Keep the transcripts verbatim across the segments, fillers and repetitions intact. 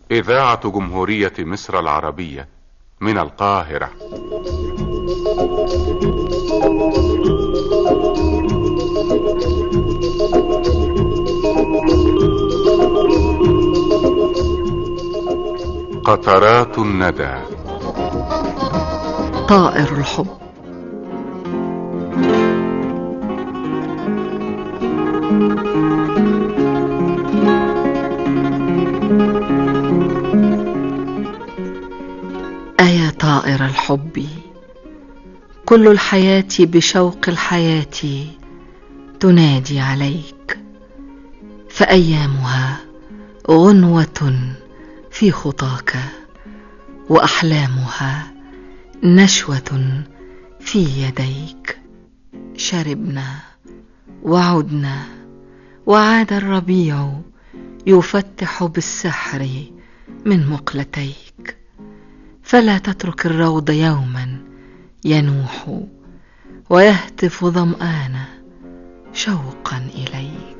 إذاعة جمهورية مصر العربية من القاهرة. قطرات الندى. طائر الحب. أيا طائر الحب، كل الحياة بشوق الحياة تنادي عليك، فأيامها غنوة في خطاك، وأحلامها نشوة في يديك. شربنا وعدنا وعاد الربيع يفتح بالسحر من مقلتيك، فلا تترك الروض يوما ينوح ويهتف ظمآن شوقا إليك.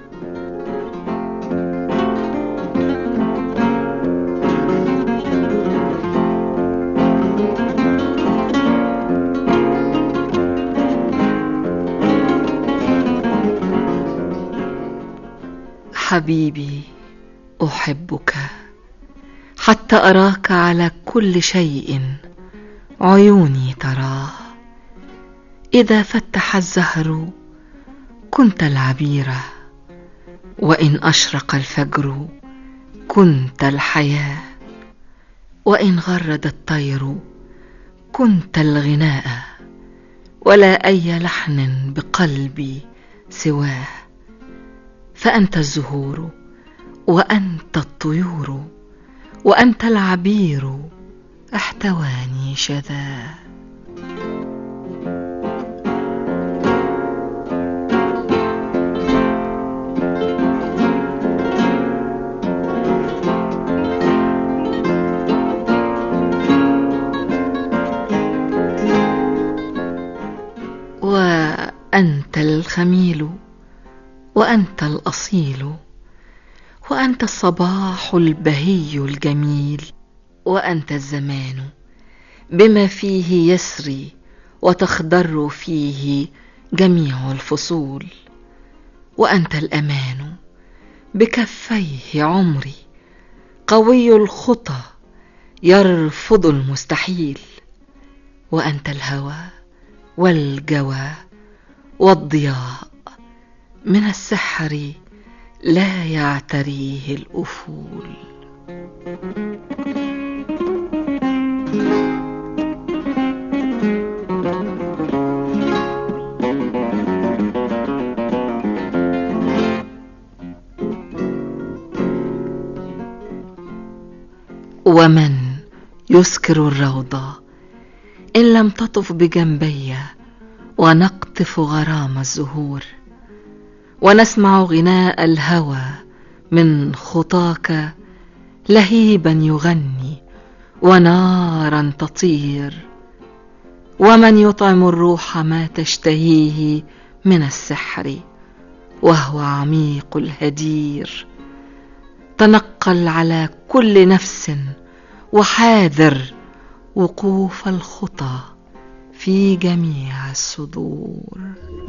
حبيبي أحبك حتى أراك على كل شيء عيوني تراه. إذا فتح الزهر كنت العبيرة، وإن أشرق الفجر كنت الحياة، وإن غرد الطير كنت الغناء، ولا أي لحن بقلبي سواه. فأنت الزهور وأنت الطيور وأنت العبير احتواني شذا. وأنت الخميل وأنت الأصيل، وأنت الصباح البهي الجميل، وأنت الزمان بما فيه يسري وتخضر فيه جميع الفصول، وأنت الأمان بكفيه عمري، قوي الخطى يرفض المستحيل، وأنت الهوى والجوى والضياء من السحر لا يعتريه الأفول. ومن يسكر الروض إن لم تطف بجنبي ونقطف غرام الزهور، ونسمع غناء الهوى من خطاك لهيبا يغني ونارا تطير. ومن يطعم الروح ما تشتهيه من السحر وهو عميق الهدير، تنقل على كل نفس وحاذر وقوف الخطى في جميع الصدور.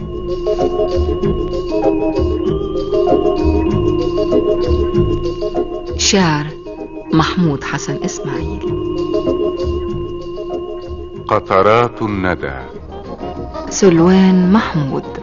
شعر محمود حسن إسماعيل. قطرات الندى. سلوان محمود.